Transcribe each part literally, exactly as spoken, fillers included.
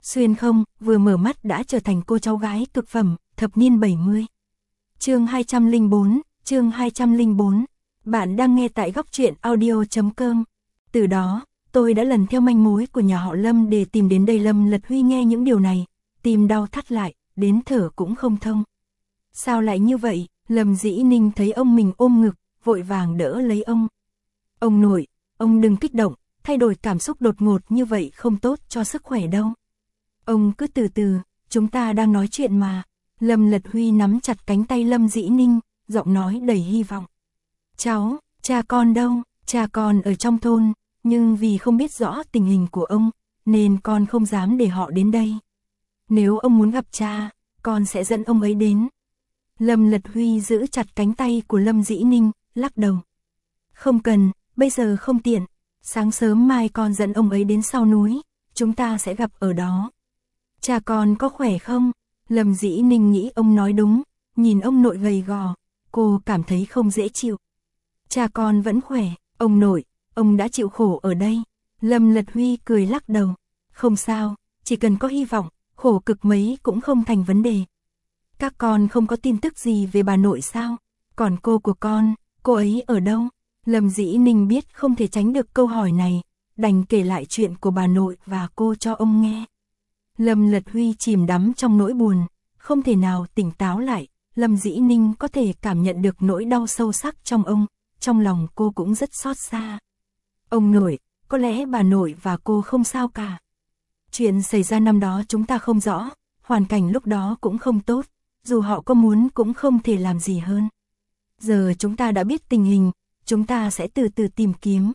xuyên không, vừa mở mắt đã trở thành cô cháu gái cực phẩm, thập niên bảy mươi. Chương hai trăm lẻ bốn, chương hai trăm lẻ bốn. Bạn đang nghe tại góc truyện audio chấm com. Từ đó, tôi đã lần theo manh mối của nhà họ Lâm để tìm đến đây. Lâm Lật Huy nghe những điều này, tim đau thắt lại, đến thở cũng không thông. Sao lại như vậy? Lâm Dĩ Ninh thấy ông mình ôm ngực, vội vàng đỡ lấy ông. Ông nội, ông đừng kích động, thay đổi cảm xúc đột ngột như vậy không tốt cho sức khỏe đâu. Ông cứ từ từ, chúng ta đang nói chuyện mà. Lâm Lật Huy nắm chặt cánh tay Lâm Dĩ Ninh, giọng nói đầy hy vọng. Cháu, cha con đâu? Cha con ở trong thôn, nhưng vì không biết rõ tình hình của ông, nên con không dám để họ đến đây. Nếu ông muốn gặp cha, con sẽ dẫn ông ấy đến. Lâm Lật Huy giữ chặt cánh tay của Lâm Dĩ Ninh, lắc đầu. Không cần, bây giờ không tiện. Sáng sớm mai con dẫn ông ấy đến sau núi, chúng ta sẽ gặp ở đó. Cha con có khỏe không? Lâm Dĩ Ninh nghĩ ông nói đúng, nhìn ông nội gầy gò, cô cảm thấy không dễ chịu. Cha con vẫn khỏe, ông nội, ông đã chịu khổ ở đây. Lâm Lật Huy cười lắc đầu. Không sao, chỉ cần có hy vọng, khổ cực mấy cũng không thành vấn đề. Các con không có tin tức gì về bà nội sao? Còn cô của con, cô ấy ở đâu? Lâm Dĩ Ninh biết không thể tránh được câu hỏi này, đành kể lại chuyện của bà nội và cô cho ông nghe. Lâm Lật Huy chìm đắm trong nỗi buồn, không thể nào tỉnh táo lại. Lâm Dĩ Ninh có thể cảm nhận được nỗi đau sâu sắc trong ông, trong lòng cô cũng rất xót xa. Ông nội, có lẽ bà nội và cô không sao cả. Chuyện xảy ra năm đó chúng ta không rõ, hoàn cảnh lúc đó cũng không tốt, dù họ có muốn cũng không thể làm gì hơn. Giờ chúng ta đã biết tình hình, chúng ta sẽ từ từ tìm kiếm.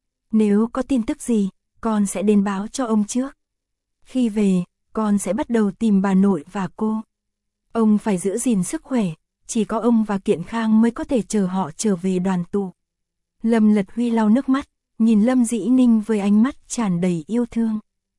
Nếu có tin tức gì, con sẽ đến báo cho ông trước. Khi về, con sẽ bắt đầu tìm bà nội và cô. Ông phải giữ gìn sức khỏe, chỉ có ông và Kiện Khang mới có thể chờ họ trở về đoàn tụ. Lâm Lật Huy lau nước mắt, nhìn Lâm Dĩ Ninh với ánh mắt tràn đầy yêu thương.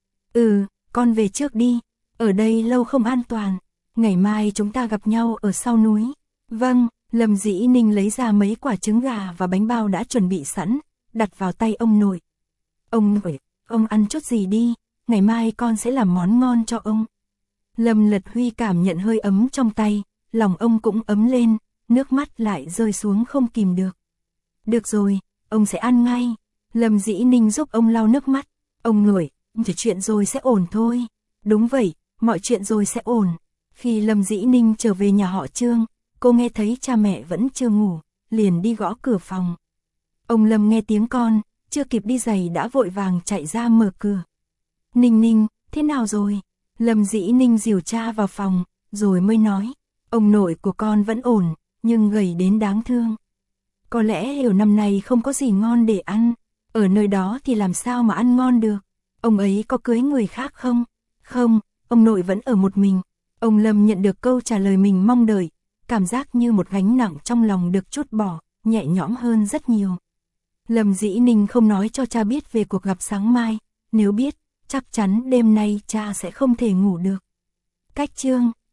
Ừ, con về trước đi, ở đây lâu không an toàn, ngày mai chúng ta gặp nhau ở sau núi. Vâng, Lâm Dĩ Ninh lấy ra mấy quả trứng gà và bánh bao đã chuẩn bị sẵn, đặt vào tay ông nội. Ông nội, ông ăn chút gì đi, ngày mai con sẽ làm món ngon cho ông. Lâm Lật Huy cảm nhận hơi ấm trong tay, lòng ông cũng ấm lên, nước mắt lại rơi xuống không kìm được. Được rồi, ông sẽ ăn ngay. Lâm Dĩ Ninh giúp ông lau nước mắt. Ông nội, mọi chuyện rồi sẽ ổn thôi. Đúng vậy, mọi chuyện rồi sẽ ổn. Khi Lâm Dĩ Ninh trở về nhà họ Trương, cô nghe thấy cha mẹ vẫn chưa ngủ, liền đi gõ cửa phòng. Ông Lâm nghe tiếng con, chưa kịp đi giày đã vội vàng chạy ra mở cửa. Ninh Ninh, thế nào rồi? Lâm Dĩ Ninh dìu cha vào phòng, rồi mới nói. Ông nội của con vẫn ổn, nhưng gầy đến đáng thương. Có lẽ hiểu năm nay không có gì ngon để ăn, ở nơi đó thì làm sao mà ăn ngon được. Ông ấy có cưới người khác không? Không, ông nội vẫn ở một mình. Ông Lâm nhận được câu trả lời mình mong đợi, cảm giác như một gánh nặng trong lòng được trút bỏ, nhẹ nhõm hơn rất nhiều. Lâm Dĩ Ninh không nói cho cha biết về cuộc gặp sáng mai, nếu biết, chắc chắn đêm nay cha sẽ không thể ngủ được. Cách Trương,